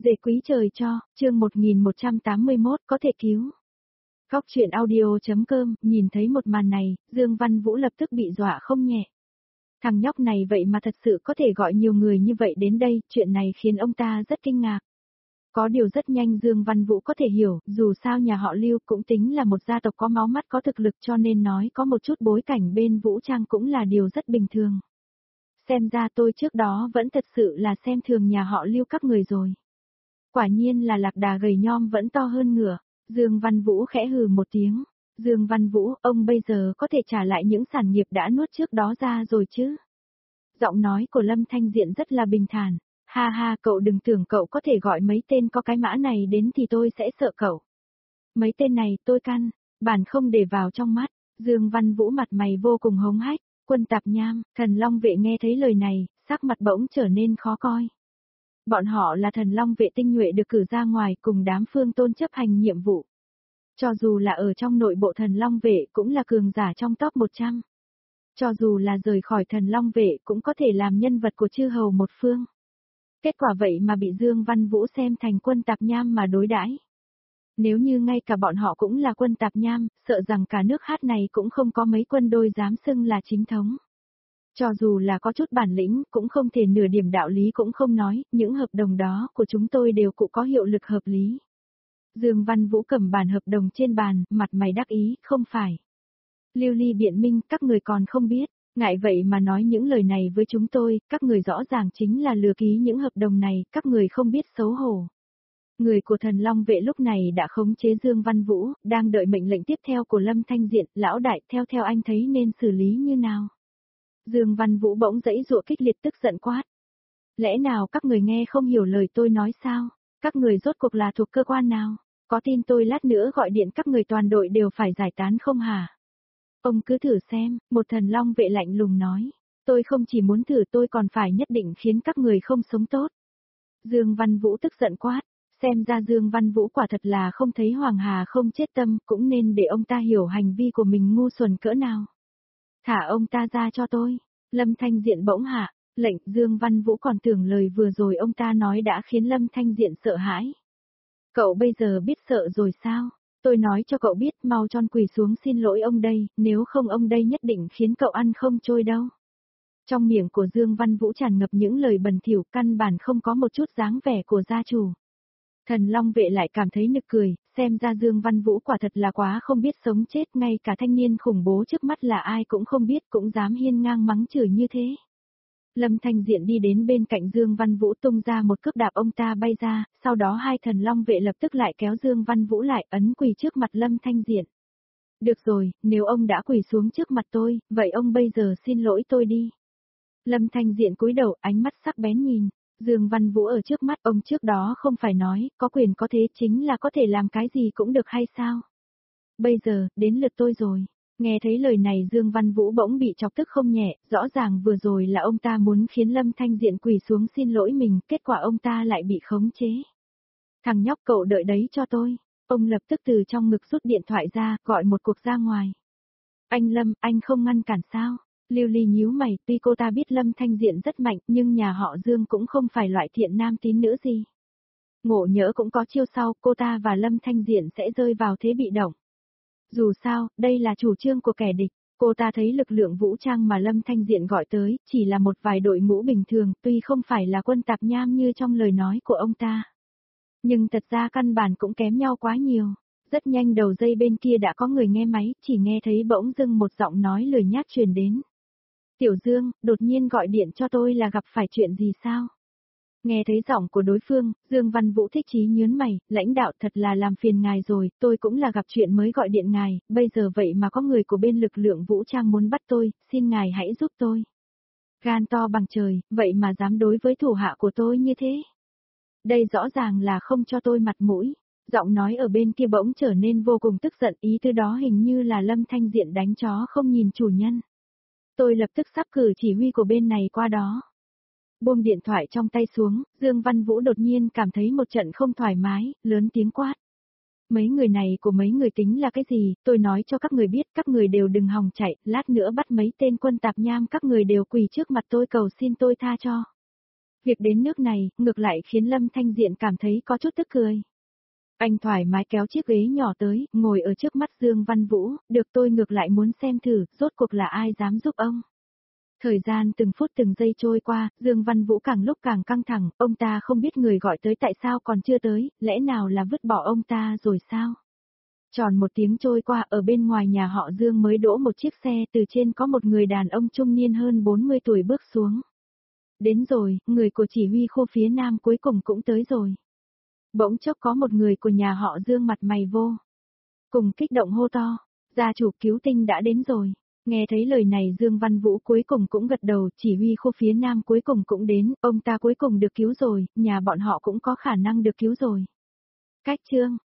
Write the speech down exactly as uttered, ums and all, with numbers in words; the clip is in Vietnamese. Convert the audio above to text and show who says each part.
Speaker 1: Dễ quý trời cho, chương một nghìn một trăm tám mươi mốt có thể cứu. Góc truyện audio.com, nhìn thấy một màn này, Dương Văn Vũ lập tức bị dọa không nhẹ. Thằng nhóc này vậy mà thật sự có thể gọi nhiều người như vậy đến đây, chuyện này khiến ông ta rất kinh ngạc. Có điều rất nhanh Dương Văn Vũ có thể hiểu, dù sao nhà họ Lưu cũng tính là một gia tộc có máu mắt có thực lực cho nên nói có một chút bối cảnh bên Vũ Trang cũng là điều rất bình thường. Xem ra tôi trước đó vẫn thật sự là xem thường nhà họ Lưu các người rồi. Quả nhiên là lạc đà gầy nhom vẫn to hơn ngựa. Dương Văn Vũ khẽ hừ một tiếng. Dương Văn Vũ, ông bây giờ có thể trả lại những sản nghiệp đã nuốt trước đó ra rồi chứ? Giọng nói của Lâm Thanh Diện rất là bình thản. Ha ha, cậu đừng tưởng cậu có thể gọi mấy tên có cái mã này đến thì tôi sẽ sợ cậu. Mấy tên này tôi căn, bản không để vào trong mắt. Dương Văn Vũ mặt mày vô cùng hống hách. Quân Tạp Nham, Thần Long vệ nghe thấy lời này, sắc mặt bỗng trở nên khó coi. Bọn họ là Thần Long vệ tinh nhuệ được cử ra ngoài cùng đám Phương Tôn chấp hành nhiệm vụ. Cho dù là ở trong nội bộ Thần Long vệ cũng là cường giả trong top một trăm. Cho dù là rời khỏi Thần Long vệ cũng có thể làm nhân vật của chư hầu một phương. Kết quả vậy mà bị Dương Văn Vũ xem thành Quân Tạp Nham mà đối đãi. Nếu như ngay cả bọn họ cũng là Quân Tạp Nham, sợ rằng cả nước hát này cũng không có mấy quân đôi dám xưng là chính thống. Cho dù là có chút bản lĩnh, cũng không thể nửa điểm đạo lý cũng không nói, những hợp đồng đó của chúng tôi đều cũng có hiệu lực hợp lý. Dương Văn Vũ cầm bản hợp đồng trên bàn, mặt mày đắc ý, không phải. Lưu Ly biện minh, các người còn không biết, ngại vậy mà nói những lời này với chúng tôi, các người rõ ràng chính là lừa ký những hợp đồng này, các người không biết xấu hổ. Người của Thần Long vệ lúc này đã khống chế Dương Văn Vũ, đang đợi mệnh lệnh tiếp theo của Lâm Thanh Diện, lão đại theo theo anh thấy nên xử lý như nào. Dương Văn Vũ bỗng giãy giụa kích liệt tức giận quát. Lẽ nào các người nghe không hiểu lời tôi nói sao? Các người rốt cuộc là thuộc cơ quan nào? Có tin tôi lát nữa gọi điện các người toàn đội đều phải giải tán không hả? Ông cứ thử xem, một Thần Long vệ lạnh lùng nói. Tôi không chỉ muốn thử tôi còn phải nhất định khiến các người không sống tốt. Dương Văn Vũ tức giận quát. Xem ra Dương Văn Vũ quả thật là không thấy Hoàng Hà không chết tâm, cũng nên để ông ta hiểu hành vi của mình ngu xuẩn cỡ nào. Thả ông ta ra cho tôi. Lâm Thanh Diện bỗng hạ, lệnh. Dương Văn Vũ còn tưởng lời vừa rồi ông ta nói đã khiến Lâm Thanh Diện sợ hãi. Cậu bây giờ biết sợ rồi sao? Tôi nói cho cậu biết mau tròn quỳ xuống xin lỗi ông đây, nếu không ông đây nhất định khiến cậu ăn không trôi đâu. Trong miệng của Dương Văn Vũ tràn ngập những lời bẩn thỉu, căn bản không có một chút dáng vẻ của gia chủ. Thần Long vệ lại cảm thấy nực cười, xem ra Dương Văn Vũ quả thật là quá không biết sống chết, ngay cả thanh niên khủng bố trước mắt là ai cũng không biết cũng dám hiên ngang mắng chửi như thế. Lâm Thanh Diện đi đến bên cạnh Dương Văn Vũ tung ra một cước đạp ông ta bay ra, sau đó hai Thần Long vệ lập tức lại kéo Dương Văn Vũ lại ấn quỳ trước mặt Lâm Thanh Diện. Được rồi, nếu ông đã quỳ xuống trước mặt tôi, vậy ông bây giờ xin lỗi tôi đi. Lâm Thanh Diện cúi đầu, ánh mắt sắc bén nhìn. Dương Văn Vũ ở trước mắt ông trước đó không phải nói, có quyền có thế chính là có thể làm cái gì cũng được hay sao? Bây giờ, đến lượt tôi rồi. Nghe thấy lời này Dương Văn Vũ bỗng bị chọc tức không nhẹ, rõ ràng vừa rồi là ông ta muốn khiến Lâm Thanh Diện quỳ xuống xin lỗi mình, kết quả ông ta lại bị khống chế. Thằng nhóc cậu đợi đấy cho tôi. Ông lập tức từ trong ngực rút điện thoại ra, gọi một cuộc ra ngoài. Anh Lâm, anh không ngăn cản sao? Lưu Ly nhíu mày, tuy cô ta biết Lâm Thanh Diện rất mạnh, nhưng nhà họ Dương cũng không phải loại thiện nam tín nữ gì. Ngộ nhỡ cũng có chiêu sau, cô ta và Lâm Thanh Diện sẽ rơi vào thế bị động. Dù sao, đây là chủ trương của kẻ địch, cô ta thấy lực lượng vũ trang mà Lâm Thanh Diện gọi tới, chỉ là một vài đội ngũ bình thường, tuy không phải là quân tạp nham như trong lời nói của ông ta. Nhưng thật ra căn bản cũng kém nhau quá nhiều. Rất nhanh đầu dây bên kia đã có người nghe máy, chỉ nghe thấy bỗng dưng một giọng nói lười nhác truyền đến. Tiểu Dương, đột nhiên gọi điện cho tôi là gặp phải chuyện gì sao? Nghe thấy giọng của đối phương, Dương Văn Vũ thích chí nhớn mày, lãnh đạo thật là làm phiền ngài rồi, tôi cũng là gặp chuyện mới gọi điện ngài, bây giờ vậy mà có người của bên lực lượng vũ trang muốn bắt tôi, xin ngài hãy giúp tôi. Gan to bằng trời, vậy mà dám đối với thủ hạ của tôi như thế. Đây rõ ràng là không cho tôi mặt mũi. Giọng nói ở bên kia bỗng trở nên vô cùng tức giận, ý từ đó hình như là Lâm Thanh Diện đánh chó không nhìn chủ nhân. Tôi lập tức sắp cử chỉ huy của bên này qua đó. Buông điện thoại trong tay xuống, Dương Văn Vũ đột nhiên cảm thấy một trận không thoải mái, lớn tiếng quát. Mấy người này của mấy người tính là cái gì, tôi nói cho các người biết, các người đều đừng hòng chạy, lát nữa bắt mấy tên quân tạp nham các người đều quỳ trước mặt tôi cầu xin tôi tha cho. Việc đến nước này, ngược lại khiến Lâm Thanh Diện cảm thấy có chút tức cười. Anh thoải mái kéo chiếc ghế nhỏ tới, ngồi ở trước mắt Dương Văn Vũ, được tôi ngược lại muốn xem thử, rốt cuộc là ai dám giúp ông. Thời gian từng phút từng giây trôi qua, Dương Văn Vũ càng lúc càng căng thẳng, ông ta không biết người gọi tới tại sao còn chưa tới, lẽ nào là vứt bỏ ông ta rồi sao? Tròn một tiếng trôi qua, ở bên ngoài nhà họ Dương mới đỗ một chiếc xe, từ trên có một người đàn ông trung niên hơn bốn mươi tuổi bước xuống. Đến rồi, người của chỉ huy khu phía Nam cuối cùng cũng tới rồi. Bỗng chốc có một người của nhà họ Dương mặt mày vô cùng kích động hô to, gia chủ cứu tinh đã đến rồi. Nghe thấy lời này Dương Văn Vũ cuối cùng cũng gật đầu, chỉ huy khu phía Nam cuối cùng cũng đến, ông ta cuối cùng được cứu rồi, nhà bọn họ cũng có khả năng được cứu rồi. Cách chương